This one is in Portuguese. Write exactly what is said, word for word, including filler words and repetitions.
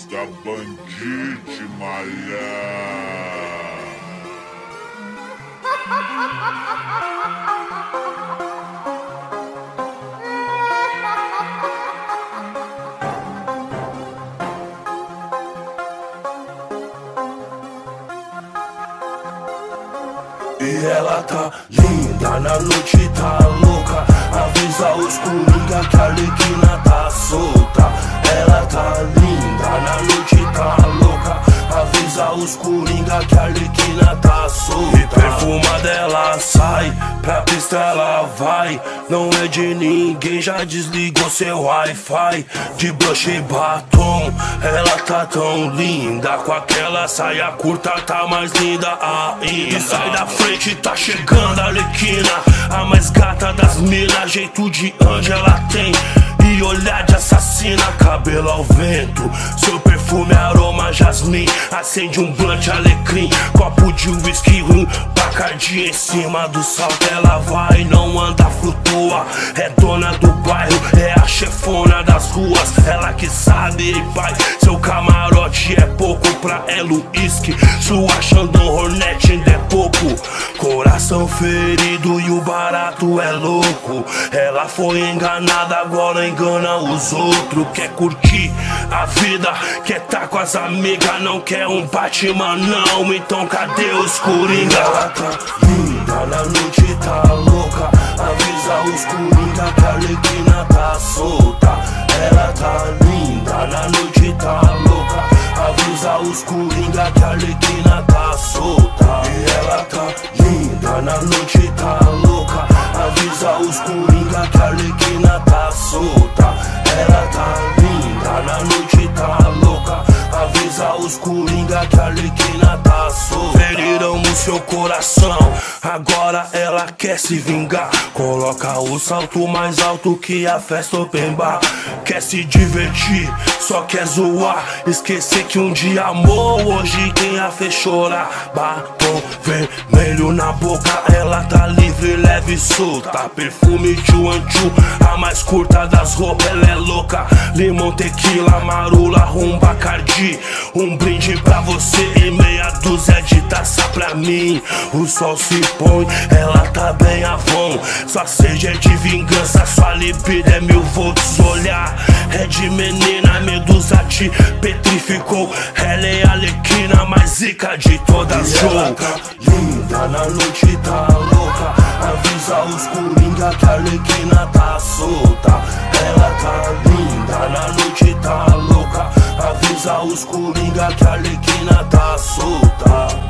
voz da Bandite, malhar. E ela tá linda, na noite tá louca. Avisa os coringa que a Arlequina tá solta. Ela tá linda, na noite tá louca. Avisa os coringa que a Arlequina tá solta. E perfumada ela sai, pra pista ela vai. Não é de ninguém, já desligou seu Wi-Fi. De blush e batom, ela tá tão linda. Com aquela saia curta tá mais linda ainda. Sai da frente, tá chegando a Arlequina, a mais gata das minas. Jeito de anjo ela tem e olhar de assassina. Cabelo ao vento, seu perfume aroma jasmim. Acende um blunt alecrim, copo de whisky rum, Bacardi em cima do salto. Ela vai, não anda, flutua. É dona do bairro, é a chefona das ruas. Ela que sabe, pai, seu camarote é pouco. Pra ela o uísque, sua Xandão Hornet ainda é pouco. Coração ferido e o barato é louco. Ela foi enganada, agora engana os outros. Quer curtir a vida, quer tá com as amigas. Não quer um Batman não, então cadê os coringa? Ela tá linda, na noite tá louca. Avisa os coringa que a Arlequina tá solta. Ela tá linda, na noite tá louca. Avisa os coringa que a Arlequina tá solta. E ela tá linda, na noite tá louca. Avisa os coringa que a Arlequina tá solta. Ela tá linda, na noite tá louca. Avisa os coringa que a Arlequina tá solta. Feriram no seu coração, agora ela quer se vingar. Coloca o salto mais alto que a festa open bar. Quer se divertir, só quer zoar. Esquecer que um dia amou, hoje quem a fez chorar. Batom vermelho na boca, ela tá livre, leve e solta. Perfume tchuanchu, a mais curta das roupas. Ela é louca, limão, tequila, marula, rum, Bacardi. Um brinde pra você e meia dúzia de taça pra mim. O sol se põe, ela tá bem avon. Sua sede é de vingança, sua libido é mil volts. Olhar é de menina, medusa te petrificou. Ela é a Arlequina, mais zica de todas. Show. Ela tá linda, na noite tá louca. Avisa os coringa que a Arlequina tá solta. Ela tá linda, na noite tá louca. Avisa os coringa que a Arlequina tá solta.